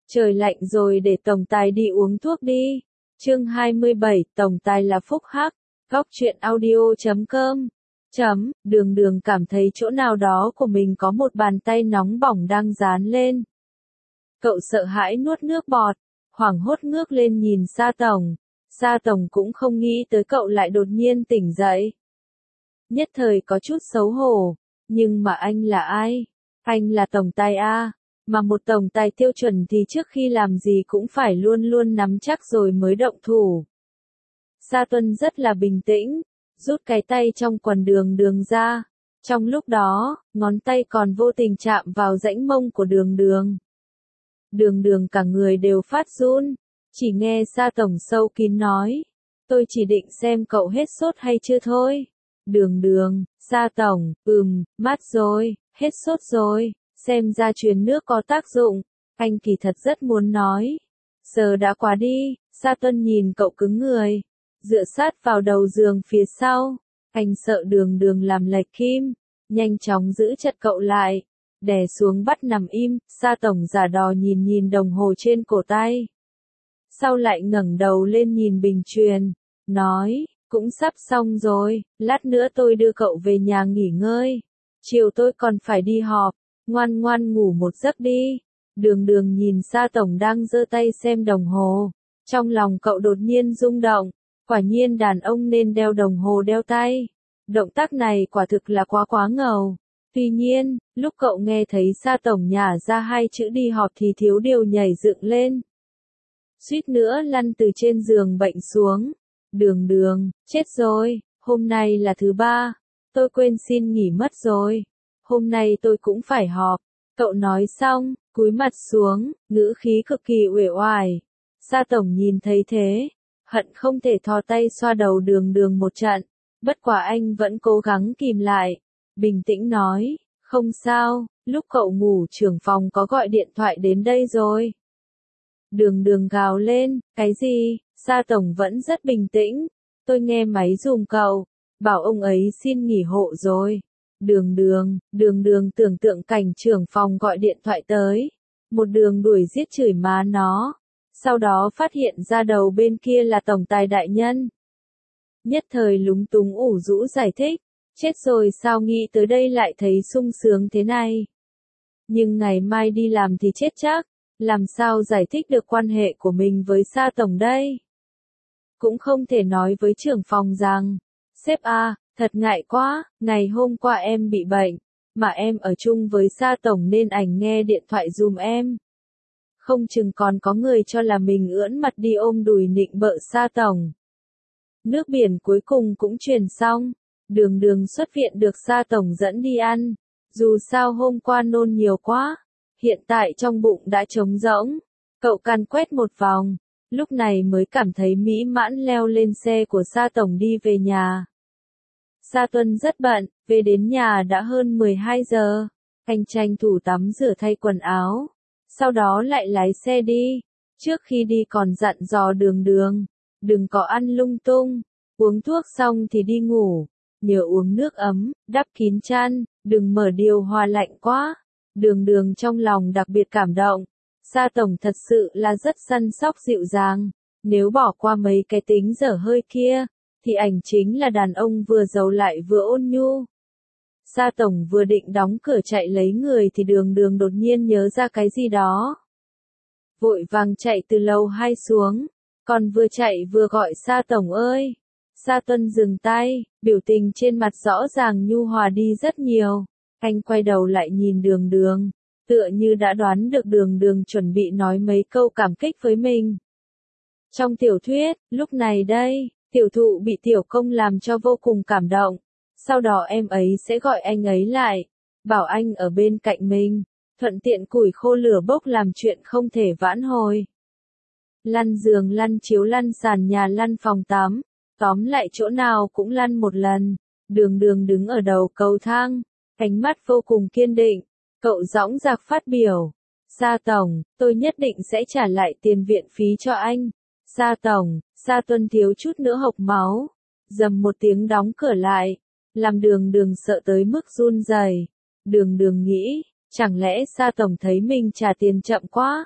Trời lạnh rồi để tổng tài đi uống thuốc đi. Chương 27, tổng tài là phúc hắc. Góc truyện audio.com. Đường Đường cảm thấy chỗ nào đó của mình có một bàn tay nóng bỏng đang dán lên. Cậu sợ hãi nuốt nước bọt, hoảng hốt ngước lên nhìn Sa Tổng. Sa Tổng cũng không nghĩ tới cậu lại đột nhiên tỉnh dậy. Nhất thời có chút xấu hổ, nhưng mà anh là ai? Anh là tổng tài A, mà một tổng tài tiêu chuẩn thì trước khi làm gì cũng phải luôn luôn nắm chắc rồi mới động thủ. Sa Tuân rất là bình tĩnh, rút cái tay trong quần Đường Đường ra. Trong lúc đó, ngón tay còn vô tình chạm vào rãnh mông của Đường Đường. Đường Đường cả người đều phát run, chỉ nghe Sa Tổng sâu kín nói, tôi chỉ định xem cậu hết sốt hay chưa thôi. Đường Đường, Sa Tổng, mát rồi, hết sốt rồi, xem ra truyền nước có tác dụng, anh kỳ thật rất muốn nói. Giờ đã quá đi, Sa Tuân nhìn cậu cứng người, dựa sát vào đầu giường phía sau, anh sợ Đường Đường làm lệch kim, nhanh chóng giữ chặt cậu lại, đè xuống bắt nằm im. Sa Tổng giả đò nhìn nhìn đồng hồ trên cổ tay. Sau lại ngẩng đầu lên nhìn bình truyền, nói, cũng sắp xong rồi, lát nữa tôi đưa cậu về nhà nghỉ ngơi. Chiều tôi còn phải đi họp, ngoan ngoan ngủ một giấc đi. Đường Đường nhìn Sa Tổng đang giơ tay xem đồng hồ, trong lòng cậu đột nhiên rung động, quả nhiên đàn ông nên đeo đồng hồ đeo tay. Động tác này quả thực là quá ngầu. Tuy nhiên, lúc cậu nghe thấy Sa Tổng nhả ra hai chữ đi họp thì thiếu điều nhảy dựng lên. Suýt nữa lăn từ trên giường bệnh xuống. Đường Đường, chết rồi, hôm nay là thứ ba, tôi quên xin nghỉ mất rồi. Hôm nay tôi cũng phải họp. Cậu nói xong, cúi mặt xuống, ngữ khí cực kỳ uể oải. Sa Tổng nhìn thấy thế, hận không thể thò tay xoa đầu Đường Đường một trận. Bất quả anh vẫn cố gắng kìm lại, bình tĩnh nói, không sao, lúc cậu ngủ trưởng phòng có gọi điện thoại đến đây rồi. Đường Đường gào lên, cái gì? Sa Tổng vẫn rất bình tĩnh, tôi nghe máy giùm cậu, bảo ông ấy xin nghỉ hộ rồi. Đường Đường tưởng tượng cảnh trưởng phòng gọi điện thoại tới, một đường đuổi giết chửi má nó, sau đó phát hiện ra đầu bên kia là tổng tài đại nhân. Nhất thời lúng túng ủ rũ giải thích, chết rồi sao nghĩ tới đây lại thấy sung sướng thế này. Nhưng ngày mai đi làm thì chết chắc, làm sao giải thích được quan hệ của mình với Sa Tổng đây? Cũng không thể nói với trưởng phòng rằng, sếp à, thật ngại quá, ngày hôm qua em bị bệnh, mà em ở chung với Sa Tổng nên ảnh nghe điện thoại giùm em. Không chừng còn có người cho là mình ưỡn mặt đi ôm đùi nịnh bợ Sa Tổng. Nước biển cuối cùng cũng truyền xong, Đường Đường xuất viện được Sa Tổng dẫn đi ăn, dù sao hôm qua nôn nhiều quá, hiện tại trong bụng đã trống rỗng, cậu càn quét một vòng, lúc này mới cảm thấy mỹ mãn leo lên xe của Sa Tổng đi về nhà. Sa Tuân rất bận, về đến nhà đã hơn 12 giờ, anh tranh thủ tắm rửa thay quần áo, sau đó lại lái xe đi, trước khi đi còn dặn dò Đường Đường, đừng có ăn lung tung, uống thuốc xong thì đi ngủ, nhớ uống nước ấm, đắp kín chăn, đừng mở điều hòa lạnh quá. Đường Đường trong lòng đặc biệt cảm động, Sa Tổng thật sự là rất săn sóc dịu dàng, nếu bỏ qua mấy cái tính dở hơi kia, thì ảnh chính là đàn ông vừa giàu lại vừa ôn nhu. Sa Tổng vừa định đóng cửa chạy lấy người thì Đường Đường đột nhiên nhớ ra cái gì đó. Vội vàng chạy từ lầu 2 xuống, còn vừa chạy vừa gọi Sa Tổng ơi. Sa Tuân dừng tay, biểu tình trên mặt rõ ràng nhu hòa đi rất nhiều. Anh quay đầu lại nhìn Đường Đường, tựa như đã đoán được Đường Đường chuẩn bị nói mấy câu cảm kích với mình. Trong tiểu thuyết, lúc này đây, tiểu thụ bị tiểu công làm cho vô cùng cảm động. Sau đó em ấy sẽ gọi anh ấy lại, bảo anh ở bên cạnh mình, thuận tiện củi khô lửa bốc làm chuyện không thể vãn hồi. Lăn giường lăn chiếu lăn sàn nhà lăn phòng tắm, tóm lại chỗ nào cũng lăn một lần. Đường Đường đứng ở đầu cầu thang, ánh mắt vô cùng kiên định, cậu dõng dạc phát biểu. Sa Tổng, tôi nhất định sẽ trả lại tiền viện phí cho anh. Sa Tổng, Sa Tuân thiếu chút nữa hộc máu, dầm một tiếng đóng cửa lại, làm Đường Đường sợ tới mức run rẩy. Đường Đường nghĩ, chẳng lẽ Sa Tổng thấy mình trả tiền chậm quá,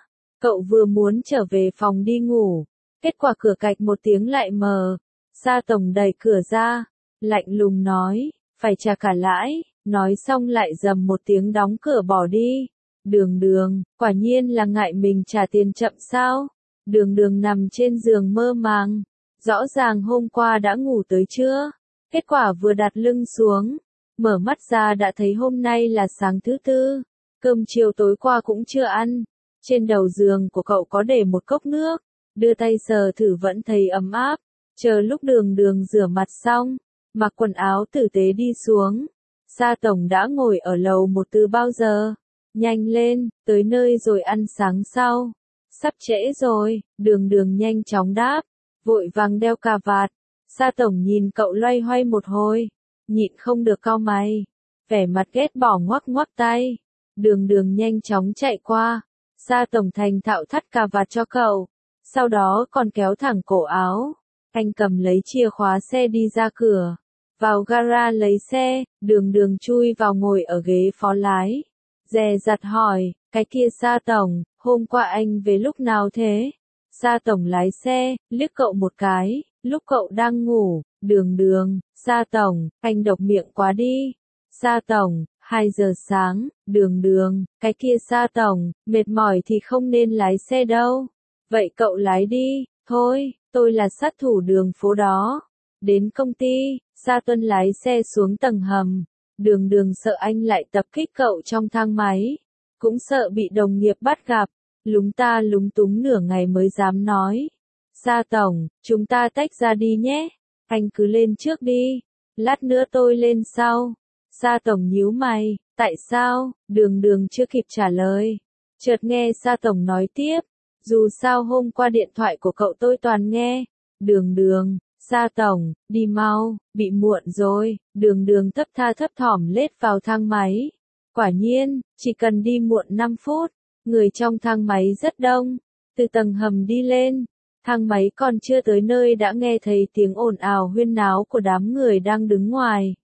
Cậu vừa muốn trở về phòng đi ngủ, kết quả cửa cạch một tiếng lại mở. Sa Tổng đẩy cửa ra, lạnh lùng nói, phải trả cả lãi, nói xong lại rầm một tiếng đóng cửa bỏ đi. Đường Đường, quả nhiên là ngại mình trả tiền chậm sao? Đường Đường nằm trên giường mơ màng, rõ ràng hôm qua đã ngủ tới trưa, kết quả vừa đặt lưng xuống, mở mắt ra đã thấy hôm nay là sáng thứ tư, cơm chiều tối qua cũng chưa ăn. Trên đầu giường của cậu có để một cốc nước, đưa tay sờ thử vẫn thấy ấm áp. Chờ lúc Đường Đường rửa mặt xong, mặc quần áo tử tế đi xuống, Sa Tổng đã ngồi ở lầu một từ bao giờ. Nhanh lên, tới nơi rồi ăn sáng sau. Sắp trễ rồi, Đường Đường nhanh chóng đáp, vội vàng đeo cà vạt. Sa Tổng nhìn cậu loay hoay một hồi, nhịn không được cau mày, vẻ mặt ghét bỏ ngoắc ngoắc tay. Đường Đường nhanh chóng chạy qua, Sa Tổng thành thạo thắt cà vạt cho cậu, sau đó còn kéo thẳng cổ áo. Anh cầm lấy chìa khóa xe đi ra cửa, vào gara lấy xe. Đường Đường chui vào ngồi ở ghế phó lái, dè dặt hỏi, cái kia Sa Tổng, hôm qua anh về lúc nào thế? Sa Tổng lái xe, liếc cậu một cái, lúc cậu đang ngủ. Đường Đường, Sa Tổng, anh độc miệng quá đi. Sa Tổng, 2 giờ sáng. Đường Đường, cái kia Sa Tổng, mệt mỏi thì không nên lái xe đâu. Vậy cậu lái đi, thôi, tôi là sát thủ đường phố đó. Đến công ty, Sa Tuân lái xe xuống tầng hầm. Đường Đường sợ anh lại tập kích cậu trong thang máy, cũng sợ bị đồng nghiệp bắt gặp, lúng ta lúng túng nửa ngày mới dám nói. Sa Tổng, chúng ta tách ra đi nhé, anh cứ lên trước đi, lát nữa tôi lên sau. Sa Tổng nhíu mày, tại sao? Đường Đường chưa kịp trả lời, chợt nghe Sa Tổng nói tiếp, dù sao hôm qua điện thoại của cậu tôi toàn nghe. Đường Đường, Sa Tổng, đi mau, bị muộn rồi. Đường Đường thấp tha thấp thỏm lết vào thang máy. Quả nhiên, chỉ cần đi muộn 5 phút, người trong thang máy rất đông. Từ tầng hầm đi lên, thang máy còn chưa tới nơi đã nghe thấy tiếng ồn ào huyên náo của đám người đang đứng ngoài.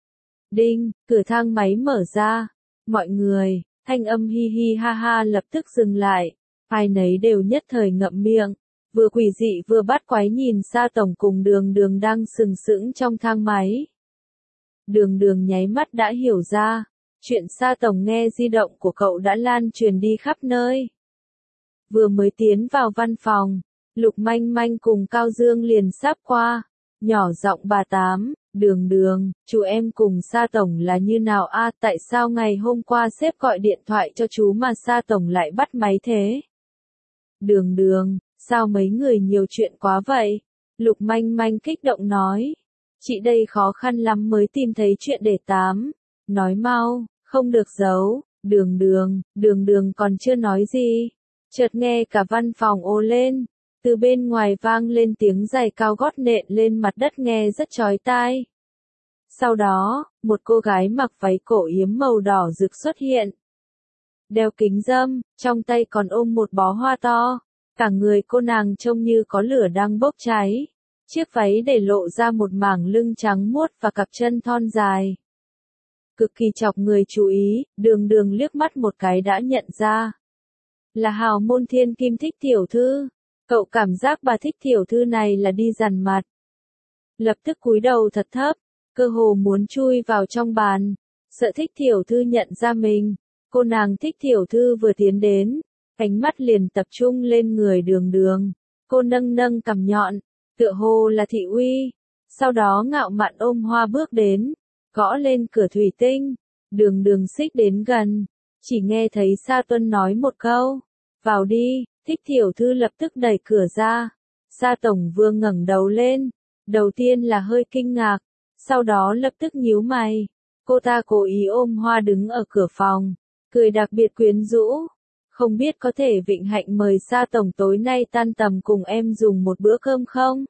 Đinh, cửa thang máy mở ra. Mọi người, thanh âm hi hi ha ha lập tức dừng lại. Ai nấy đều nhất thời ngậm miệng, vừa quỷ dị vừa bắt quái nhìn Sa Tổng cùng Đường Đường đang sừng sững trong thang máy. Đường Đường nháy mắt đã hiểu ra, chuyện Sa Tổng nghe di động của cậu đã lan truyền đi khắp nơi. Vừa mới tiến vào văn phòng, Lục Manh Manh cùng Cao Dương liền sáp qua, nhỏ giọng bà Tám, Đường Đường, chú em cùng Sa Tổng là như nào a? Tại sao ngày hôm qua sếp gọi điện thoại cho chú mà Sa Tổng lại bắt máy thế? Đường Đường, sao mấy người nhiều chuyện quá vậy? Lục Manh Manh kích động nói, chị đây khó khăn lắm mới tìm thấy chuyện để tám, nói mau, không được giấu. Đường Đường còn chưa nói gì, chợt nghe cả văn phòng ồ lên, từ bên ngoài vang lên tiếng giày cao gót nện lên mặt đất nghe rất chói tai. Sau đó, một cô gái mặc váy cổ yếm màu đỏ rực xuất hiện, đeo kính râm, trong tay còn ôm một bó hoa to, cả người cô nàng trông như có lửa đang bốc cháy. Chiếc váy để lộ ra một mảng lưng trắng muốt và cặp chân thon dài, cực kỳ chọc người chú ý. Đường Đường liếc mắt một cái đã nhận ra, là hào môn thiên kim Thích tiểu thư. Cậu cảm giác bà Thích tiểu thư này là đi dằn mặt, lập tức cúi đầu thật thấp, cơ hồ muốn chui vào trong bàn, sợ Thích tiểu thư nhận ra mình. Cô nàng Thích tiểu thư vừa tiến đến, ánh mắt liền tập trung lên người Đường Đường. Cô nâng nâng cằm nhọn, tựa hồ là thị uy, sau đó ngạo mạn ôm hoa bước đến, gõ lên cửa thủy tinh. Đường Đường xích đến gần, chỉ nghe thấy Sa Tuân nói một câu, vào đi. Thích tiểu thư lập tức đẩy cửa ra. Sa Tổng Vương ngẩng đầu lên, đầu tiên là hơi kinh ngạc, sau đó lập tức nhíu mày. Cô ta cố ý ôm hoa đứng ở cửa phòng, cười đặc biệt quyến rũ. Không biết có thể vịnh hạnh mời Sa Tổng tối nay tan tầm cùng em dùng một bữa cơm không?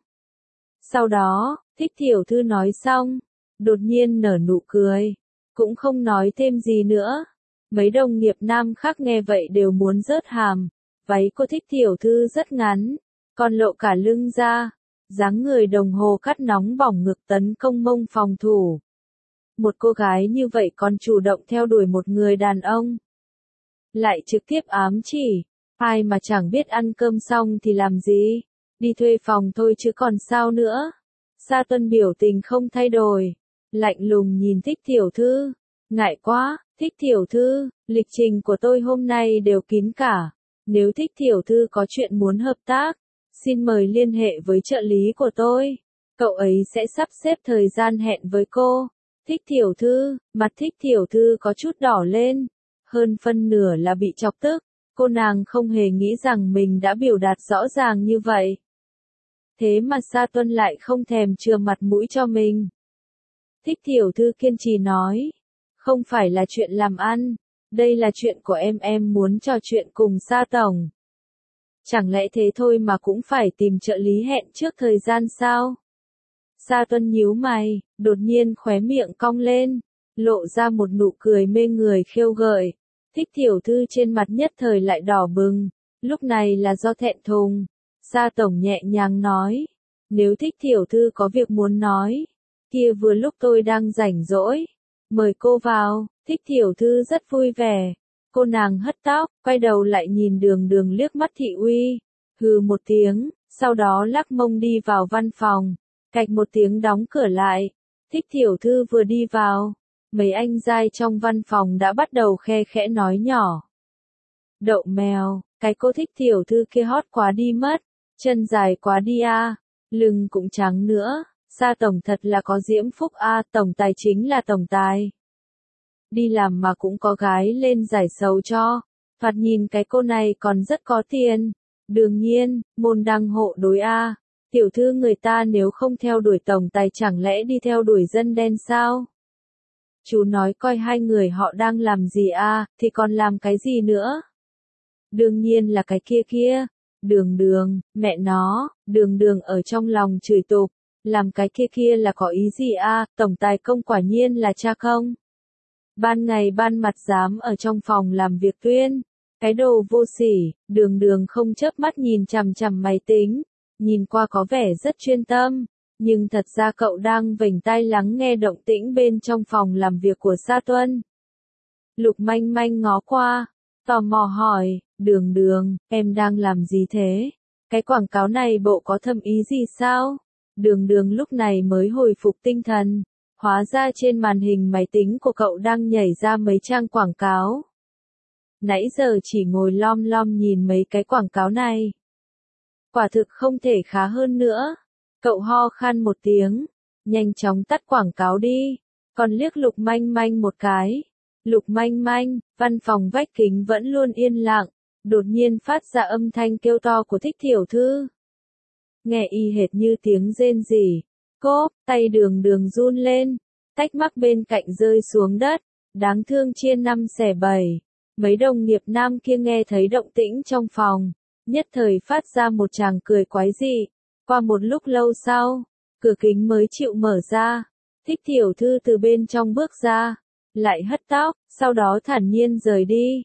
Sau đó, Thích tiểu thư nói xong, đột nhiên nở nụ cười, cũng không nói thêm gì nữa. Mấy đồng nghiệp nam khác nghe vậy đều muốn rớt hàm. Váy cô Thích tiểu thư rất ngắn, còn lộ cả lưng ra, dáng người đồng hồ cắt nóng bỏng ngực tấn công mông phòng thủ. Một cô gái như vậy còn chủ động theo đuổi một người đàn ông, lại trực tiếp ám chỉ, Ai mà chẳng biết ăn cơm xong thì làm gì, đi thuê phòng thôi chứ còn sao nữa. Sa Tuân biểu tình không thay đổi, lạnh lùng nhìn Thích tiểu thư, ngại quá, Thích tiểu thư, lịch trình của tôi hôm nay đều kín cả, nếu Thích tiểu thư có chuyện muốn hợp tác, xin mời liên hệ với trợ lý của tôi, cậu ấy sẽ sắp xếp thời gian hẹn với cô. Thích tiểu thư, mặt Thích tiểu thư có chút đỏ lên, hơn phân nửa là bị chọc tức, cô nàng không hề nghĩ rằng mình đã biểu đạt rõ ràng như vậy. Thế mà Sa Tuân lại không thèm chừa mặt mũi cho mình. Thích tiểu thư kiên trì nói, không phải là chuyện làm ăn, đây là chuyện của em muốn trò chuyện cùng Sa tổng. Chẳng lẽ thế thôi mà cũng phải tìm trợ lý hẹn trước thời gian sao? Sa Tuân nhíu mày, đột nhiên khóe miệng cong lên, lộ ra một nụ cười mê người khiêu gợi. Thích tiểu thư trên mặt nhất thời lại đỏ bừng, lúc này là do thẹn thùng. Sa tổng nhẹ nhàng nói, nếu Thích tiểu thư có việc muốn nói, kia vừa lúc tôi đang rảnh rỗi, mời cô vào. Thích tiểu thư rất vui vẻ, cô nàng hất tóc, quay đầu lại nhìn Đường Đường liếc mắt thị uy, hừ một tiếng, sau đó lắc mông đi vào văn phòng, cạch một tiếng đóng cửa lại. Thích tiểu thư vừa đi vào, mấy anh giai trong văn phòng đã bắt đầu khe khẽ nói nhỏ. Đậu mèo, cái cô Thích tiểu thư kia hot quá đi mất, chân dài quá đi a, lưng cũng trắng nữa, Sa tổng thật là có diễm phúc a, tổng tài chính là tổng tài. Đi làm mà cũng có gái lên giải sầu cho, thoạt nhìn cái cô này còn rất có tiền. Đương nhiên, môn đăng hộ đối a, tiểu thư người ta nếu không theo đuổi tổng tài chẳng lẽ đi theo đuổi dân đen sao? Chú nói coi hai người họ đang làm gì a, thì còn làm cái gì nữa? Đương nhiên là cái kia kia. Đường Đường, mẹ nó, Đường Đường ở trong lòng chửi tục, làm cái kia kia là có ý gì a, tổng tài công quả nhiên là cha công. Ban ngày ban mặt dám ở trong phòng làm việc tuyên, cái đồ vô sỉ. Đường Đường không chớp mắt nhìn chằm chằm máy tính, nhìn qua có vẻ rất chuyên tâm, nhưng thật ra cậu đang vểnh tai lắng nghe động tĩnh bên trong phòng làm việc của Sa Tuân. Lục Manh Manh ngó qua, tò mò hỏi, Đường Đường, em đang làm gì thế? Cái quảng cáo này bộ có thâm ý gì sao? Đường Đường lúc này mới hồi phục tinh thần, hóa ra trên màn hình máy tính của cậu đang nhảy ra mấy trang quảng cáo. Nãy giờ chỉ ngồi lom lom nhìn mấy cái quảng cáo này. Quả thực không thể khá hơn nữa. Cậu ho khan một tiếng, nhanh chóng tắt quảng cáo đi, còn liếc Lục Manh Manh một cái. Lục Manh Manh, văn phòng vách kính vẫn luôn yên lặng, đột nhiên phát ra âm thanh kêu to của Thích tiểu thư. Nghe y hệt như tiếng rên rỉ, cốp, tay Đường Đường run lên, tách mắc bên cạnh rơi xuống đất, đáng thương chia năm xẻ bảy. Mấy đồng nghiệp nam kia nghe thấy động tĩnh trong phòng, nhất thời phát ra một tràng cười quái dị. Qua một lúc lâu sau, cửa kính mới chịu mở ra, Thích tiểu thư từ bên trong bước ra, lại hất tóc, sau đó thản nhiên rời đi.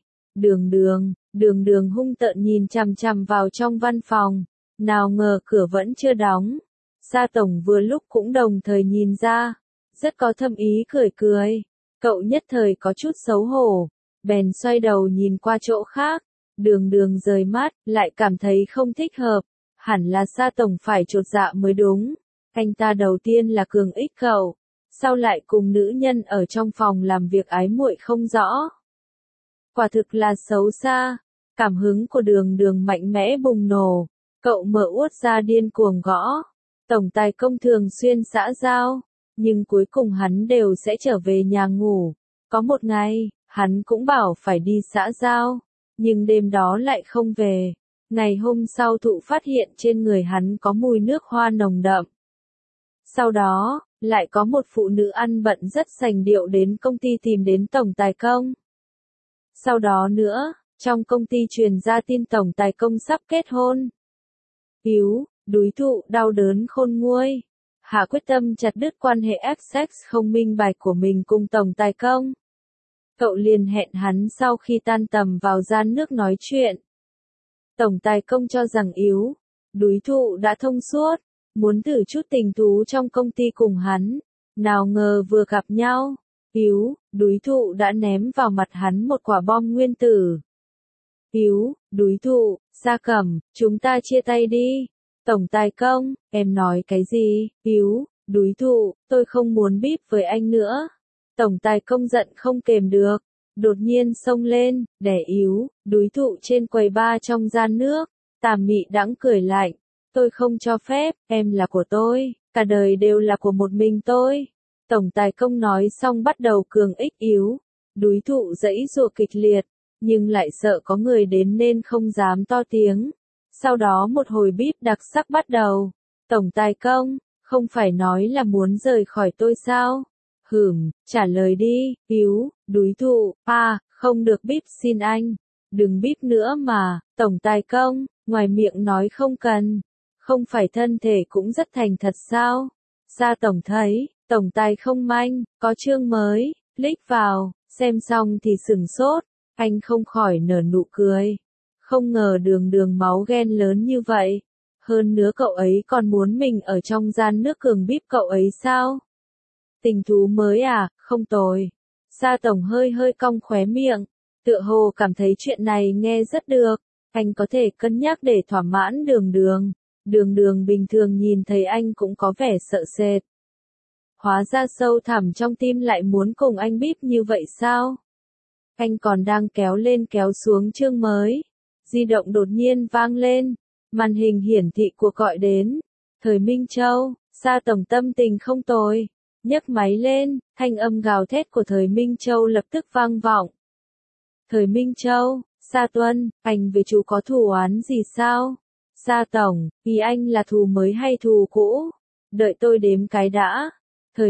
Đường Đường hung tợn nhìn chằm chằm vào trong văn phòng, nào ngờ cửa vẫn chưa đóng. Sa tổng vừa lúc cũng đồng thời nhìn ra, rất có thâm ý cười cười. Cậu nhất thời có chút xấu hổ, bèn xoay đầu nhìn qua chỗ khác. Đường Đường rời mắt, lại cảm thấy không thích hợp. Hẳn là Sa tổng phải chột dạ mới đúng. Anh ta đầu tiên là cường ích cậu, sau lại cùng nữ nhân ở trong phòng làm việc ái muội không rõ. Quả thực là xấu xa. Cảm hứng của Đường Đường mạnh mẽ bùng nổ. Cậu mở uất ra điên cuồng gõ. Tổng tài công thường xuyên xã giao, nhưng cuối cùng hắn đều sẽ trở về nhà ngủ. Có một ngày, hắn cũng bảo phải đi xã giao, nhưng đêm đó lại không về. Ngày hôm sau thụ phát hiện trên người hắn có mùi nước hoa nồng đậm. Sau đó, lại có một phụ nữ ăn bận rất sành điệu đến công ty tìm đến tổng tài công. Sau đó nữa, trong công ty truyền ra tin tổng tài công sắp kết hôn. Yếu, đúi thụ, đau đớn khôn nguôi. Hạ quyết tâm chặt đứt quan hệ sex không minh bạch của mình cùng tổng tài công. Cậu liền hẹn hắn sau khi tan tầm vào gian nước nói chuyện. Tổng tài công cho rằng Yếu, đúi thụ đã thông suốt, muốn thử chút tình thú trong công ty cùng hắn. Nào ngờ vừa gặp nhau, Yếu, đúi thụ đã ném vào mặt hắn một quả bom nguyên tử. Đúi thụ, Gia Cẩm, chúng ta chia tay đi. Tổng tài công, em nói cái gì? Đúi thụ, tôi không muốn bíp với anh nữa. Tổng tài công giận không kềm được, đột nhiên xông lên, đè đúi thụ trên quầy bar trong gian nước. Tà Mị đãng cười lạnh, tôi không cho phép, em là của tôi, cả đời đều là của một mình tôi. Tổng tài công nói xong bắt đầu cường ích đúi thụ giãy giụa kịch liệt, nhưng lại sợ có người đến nên không dám to tiếng. Sau đó một hồi bíp đặc sắc bắt đầu. Tổng tài công, không phải nói là muốn rời khỏi tôi sao? Trả lời đi, đúi thụ, không được bíp xin anh. Đừng bíp nữa mà, tổng tài công, ngoài miệng nói không cần. Không phải thân thể cũng rất thành thật sao? Sa tổng thấy, tổng tài không manh, có chương mới, click vào, xem xong thì sửng sốt, anh không khỏi nở nụ cười. Không ngờ Đường máu ghen lớn như vậy. Hơn nữa cậu ấy còn muốn mình ở trong gian nước cường bíp cậu ấy sao? Tình thú mới à, không tồi. Sa tổng hơi cong khóe miệng, tựa hồ cảm thấy chuyện này nghe rất được, anh có thể cân nhắc để thỏa mãn Đường. Đường bình thường nhìn thấy anh cũng có vẻ sợ sệt. Hóa ra sâu thẳm trong tim lại muốn cùng anh bíp như vậy sao? Anh còn đang kéo lên kéo xuống chương mới. Di động đột nhiên vang lên, màn hình hiển thị cuộc gọi đến. Thời Minh Châu, Sa tổng tâm tình không tồi. Nhấc máy lên, thanh âm gào thét của Thời Minh Châu lập tức vang vọng. Thời Minh Châu, Sa Tuân, anh với chú có thù oán gì sao? Sa tổng, ý anh là thù mới hay thù cũ? Đợi tôi đếm cái đã. Thời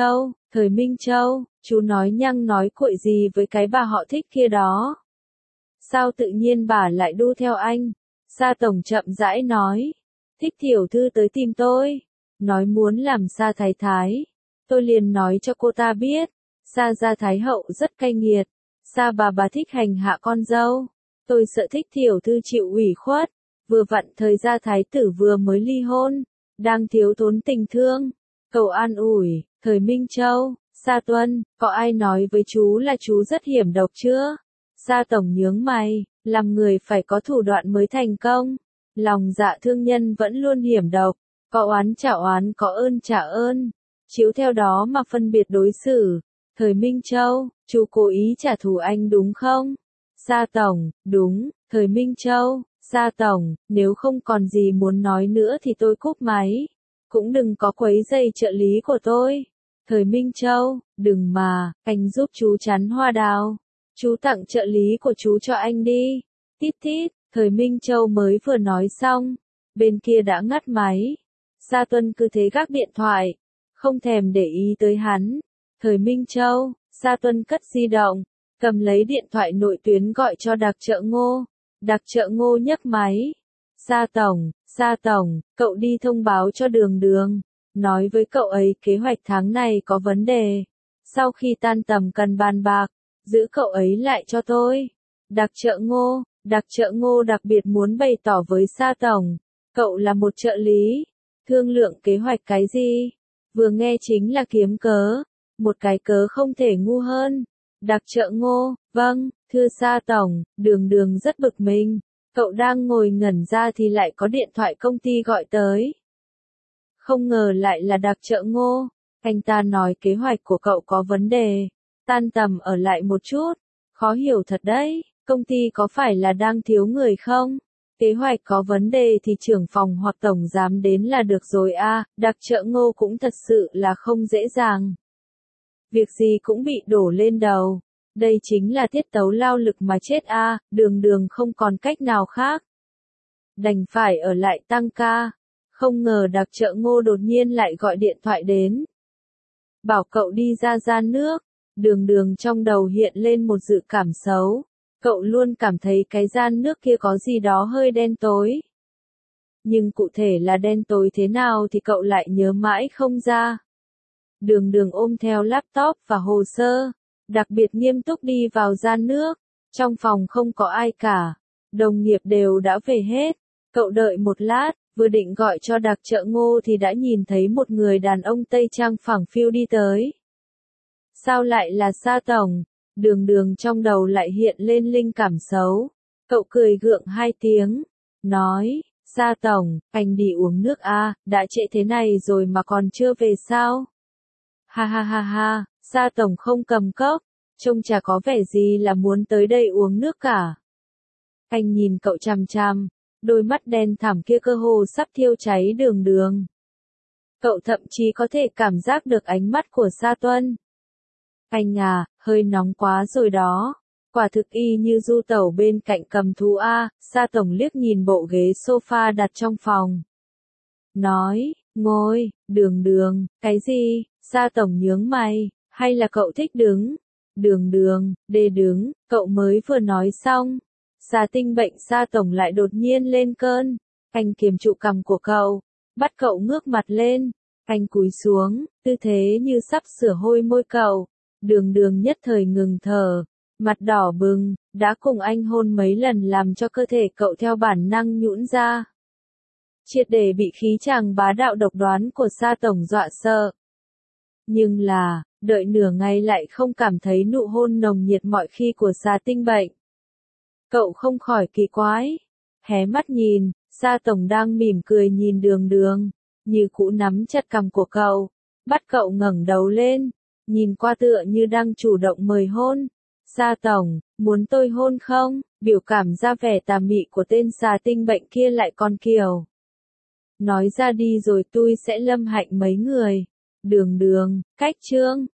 Minh Châu, chú nói nhăng nói cuội gì với cái bà họ thích kia đó? Sao tự nhiên bà lại đu theo anh? Sa tổng chậm rãi nói. Thích tiểu thư tới tìm tôi. Nói muốn làm Sa thái thái. Tôi liền nói cho cô ta biết. Sa gia thái hậu rất cay nghiệt. Sa bà thích hành hạ con dâu. Tôi sợ thích tiểu thư chịu ủy khuất. Vừa vặn thời gia thái tử vừa mới ly hôn. Đang thiếu thốn tình thương. Cầu an ủi, Thời Minh Châu, Sa Tuân, có ai nói với chú là chú rất hiểm độc chưa? Sa tổng nhướng mày, làm người phải có thủ đoạn mới thành công. Lòng dạ thương nhân vẫn luôn hiểm độc, có oán trả oán, có ơn trả ơn. Chiếu theo đó mà phân biệt đối xử. Thời Minh Châu, chú cố ý trả thù anh đúng không? Sa tổng, đúng. Thời Minh Châu, Sa tổng, nếu không còn gì muốn nói nữa thì tôi cúp máy. Cũng đừng có quấy rầy trợ lý của tôi. Thời Minh Châu, đừng mà, anh giúp chú chắn hoa đào. Chú tặng trợ lý của chú cho anh đi. Tít tít, Thời Minh Châu mới vừa nói xong. Bên kia đã ngắt máy. Sa Tuân cứ thế gác điện thoại. Không thèm để ý tới hắn. Thời Minh Châu, Sa Tuân cất di động. Cầm lấy điện thoại nội tuyến gọi cho Đặc Trợ Ngô. Đặc Trợ Ngô nhấc máy. Sa tổng, cậu đi thông báo cho Đường. Nói với cậu ấy kế hoạch tháng này có vấn đề. Sau khi tan tầm cần bàn bạc, giữ cậu ấy lại cho tôi. Đặc Trợ Ngô đặc biệt muốn bày tỏ với Sa tổng. Cậu là một trợ lý. Thương lượng kế hoạch cái gì? Vừa nghe chính là kiếm cớ. Một cái cớ không thể ngu hơn. Đặc Trợ Ngô, vâng, thưa Sa tổng, Đường rất bực mình. Cậu đang ngồi ngẩn ra thì lại có điện thoại công ty gọi tới. Không ngờ lại là Đặc Trợ Ngô. Anh ta nói kế hoạch của cậu có vấn đề. Tan tầm ở lại một chút. Khó hiểu thật đấy, công ty có phải là đang thiếu người không? Kế hoạch có vấn đề thì trưởng phòng hoặc tổng giám đến là được rồi à. Đặc Trợ Ngô cũng thật sự là không dễ dàng. Việc gì cũng bị đổ lên đầu. Đây chính là tiết tấu lao lực mà chết à. Đường không còn cách nào khác. Đành phải ở lại tăng ca. Không ngờ Đặc Trợ Ngô đột nhiên lại gọi điện thoại đến. Bảo cậu đi ra gian nước. Đường trong đầu hiện lên một dự cảm xấu. Cậu luôn cảm thấy cái gian nước kia có gì đó hơi đen tối. Nhưng cụ thể là đen tối thế nào thì cậu lại nhớ mãi không ra. Đường ôm theo laptop và hồ sơ. Đặc biệt nghiêm túc đi vào gian nước. Trong phòng không có ai cả. Đồng nghiệp đều đã về hết. Cậu đợi một lát. Vừa định gọi cho Đặc Trợ Ngô thì đã nhìn thấy một người đàn ông Tây Trang phẳng phiu đi tới. Sao lại là Sa tổng? Đường trong đầu lại hiện lên linh cảm xấu. Cậu cười gượng hai tiếng, nói, Sa tổng, anh đi uống nước a, đã trễ thế này rồi mà còn chưa về sao? Ha ha ha ha, Sa tổng không cầm cốc, trông chả có vẻ gì là muốn tới đây uống nước cả. Anh nhìn cậu chằm chằm, đôi mắt đen thẳm kia cơ hồ sắp thiêu cháy Đường Đường. Cậu thậm chí có thể cảm giác được ánh mắt của Sa Tuân. Anh à, hơi nóng quá rồi đó. Quả thực y như du tẩu bên cạnh cầm thú a. Sa tổng liếc nhìn bộ ghế sofa đặt trong phòng. Nói, ngồi, Đường Đường, cái gì? Sa tổng nhướng mày, hay là cậu thích đứng? Đường Đường, để đứng, cậu mới vừa nói xong. Sa Tinh bệnh Sa tổng lại đột nhiên lên cơn. Anh kiềm trụ cằm của cậu, bắt cậu ngước mặt lên. Anh cúi xuống, tư thế như sắp sửa hôi môi cậu. Đường Đường nhất thời ngừng thở, mặt đỏ bừng, đã cùng anh hôn mấy lần làm cho cơ thể cậu theo bản năng nhũn ra. Triệt để bị khí chàng bá đạo độc đoán của Sa tổng dọa sợ. Nhưng là, đợi nửa ngày lại không cảm thấy nụ hôn nồng nhiệt mọi khi của Sa Tinh bệnh. Cậu không khỏi kỳ quái, hé mắt nhìn, Sa tổng đang mỉm cười nhìn Đường Đường, như cũ nắm chặt cằm của cậu, bắt cậu ngẩng đầu lên, nhìn qua tựa như đang chủ động mời hôn. Sa tổng, muốn tôi hôn không? Biểu cảm ra vẻ tà mị của tên Sa Tinh bệnh kia lại còn kiều. Nói ra đi rồi tôi sẽ lâm hạnh mấy người. Đường Đường, cách chương.